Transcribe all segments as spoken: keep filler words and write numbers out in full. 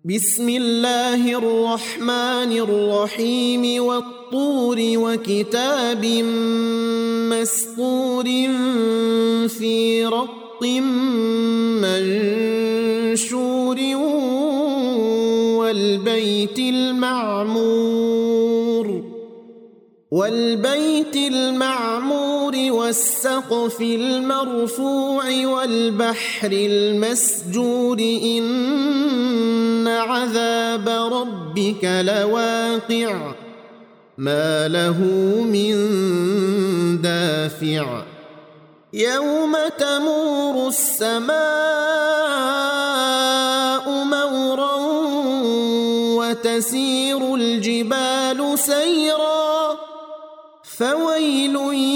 بسم الله الرحمن الرحيم والطور وكتاب مسطور في رق منشور والبيت المعمور والبيت المعمور والسقف المرفوع والبحر المسجور إن عذاب ربك لواقع ما له من دافع يوم تمور السماء مورا وتسير الجبال سيرا فويل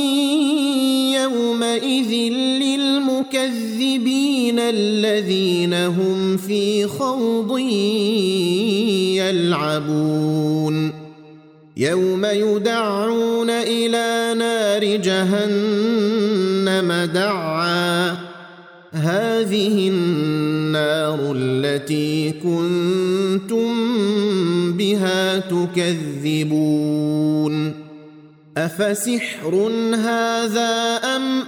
يومئذ للمكذبين الذين هم في خوض يلعبون يوم يدعون إلى نار جهنم دعا هذه النار التي كنتم بها تكذبون أفسحر هذا أم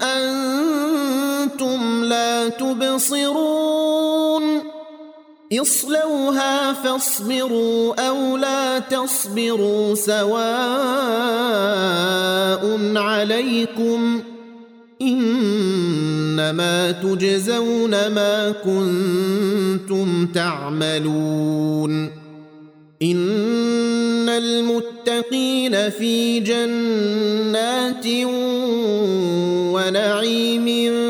أنتم لا تبصرون اصلوها فاصبروا أو لا تصبروا سواء عليكم إنما تجزون ما كنتم تعملون إن المتقين في جنات ونعيم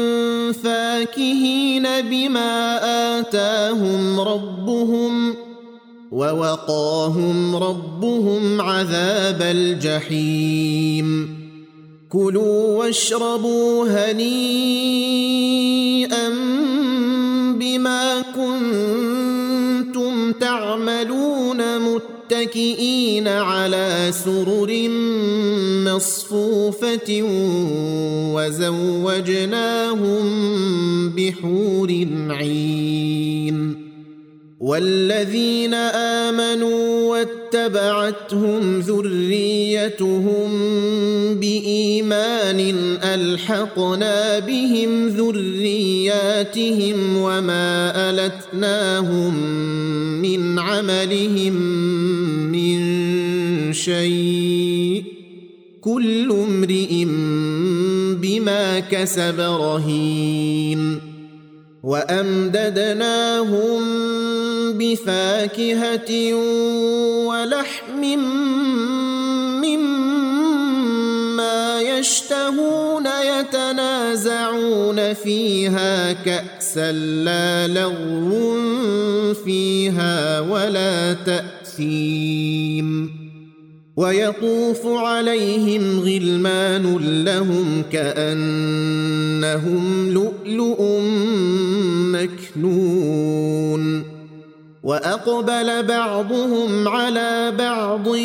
فاكهين بما آتاهم ربهم ووقاهم ربهم عذاب الجحيم كلوا واشربوا هنيئا بما كنتم تعملون متكئين على سرر مصفوفة وزوجناهم بحور عين والذين آمنوا واتبعتهم ذريتهم بإيمان ألحقنا بهم ذرياتهم وما ألتناهم من عملهم من شيء كل امرئ بما كسب رهين وأمددناهم بفاكهة ولحم مما يشتهون يتنازعون فيها كأسا لا لغو فيها ولا تأثيم ويطوف عليهم غلمان لهم كأنهم لؤلؤ مكنون وأقبل بعضهم على بعض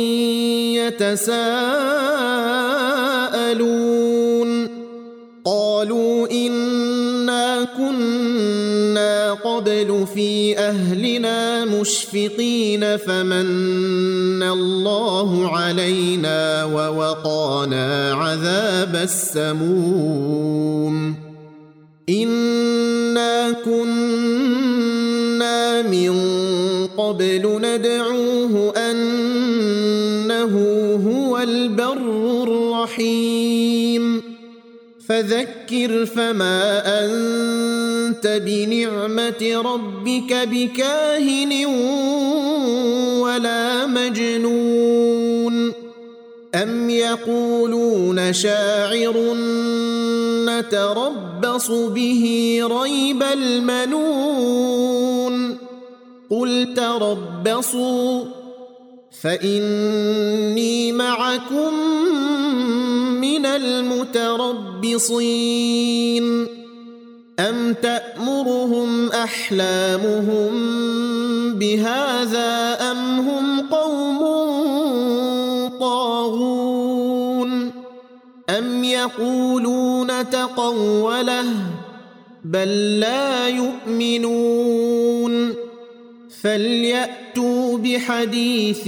يتساءلون قالوا إنا كنا قبل في أهلنا مشفقين فمن الله علينا ووقانا عذاب السموم إنا كنا من قبل ندعوه أنه هو البر الرحيم فذكر فما أنت بنعمة ربك بكاهن ولا مجنون أم يقولون شاعر نتربص به ريب المنون قل تربصوا فإني معكم من المتربصين أم تأمرهم أحلامهم بهذا أم هم قوم طاغون أم يقولون تقوله بل لا يؤمنون فليأتوا بحديث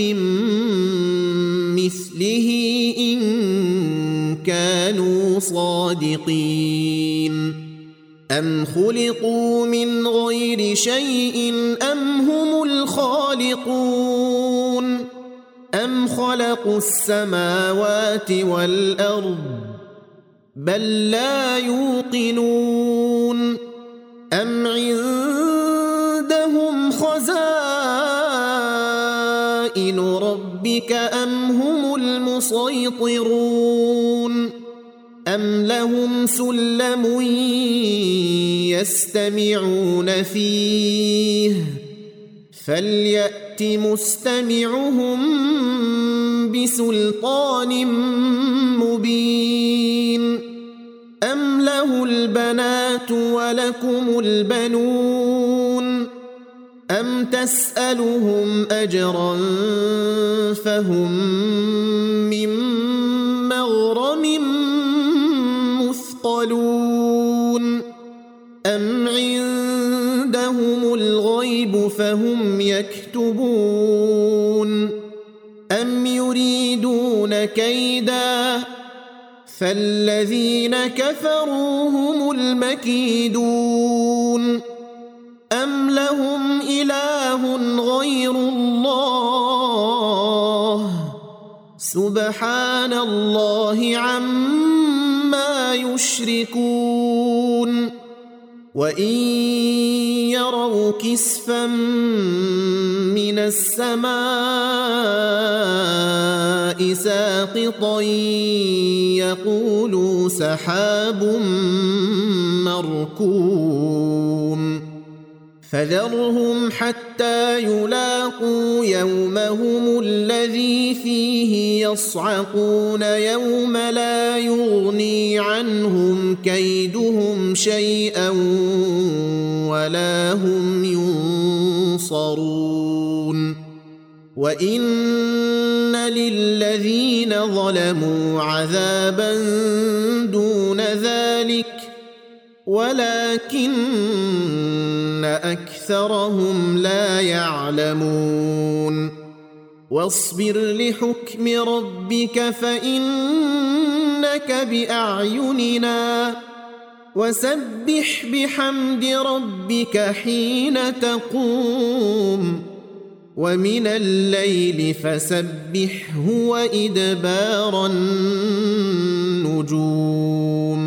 مثله إن كانوا صادقين أم خلقوا من غير شيء أم هم الخالقون أم خلقوا السماوات والأرض بل لا يوقنون أم عندهم خزائن ربك أم هم المسيطرون أم لهم سلم يستمعون فيه فليأت مستمعهم بسلطان مبين أم له البنات ولكم البنون أم تسألهم أجرا فهم من مغرم مثقلون أم عندهم الغيب فهم يكتبون أم يريدون كيدا فالذين كفروا هم المكيدون أم لهم إله غير الله سبحان الله عما يشركون وإن يروا كسفا من السماء ساقطا يقولوا سحاب مركوم فذرهم حتى يلاقوا يومهم الذي فيه يصعقون يوم لا يغني عنهم كيدهم شيئا ولا هم ينصرون وإن للذين ظلموا عذابا دون ذلك ولكن أكثرهم لا يعلمون واصبر لحكم ربك فإنك بأعيننا وسبح بحمد ربك حين تقوم ومن الليل فسبحه وإدبار النجوم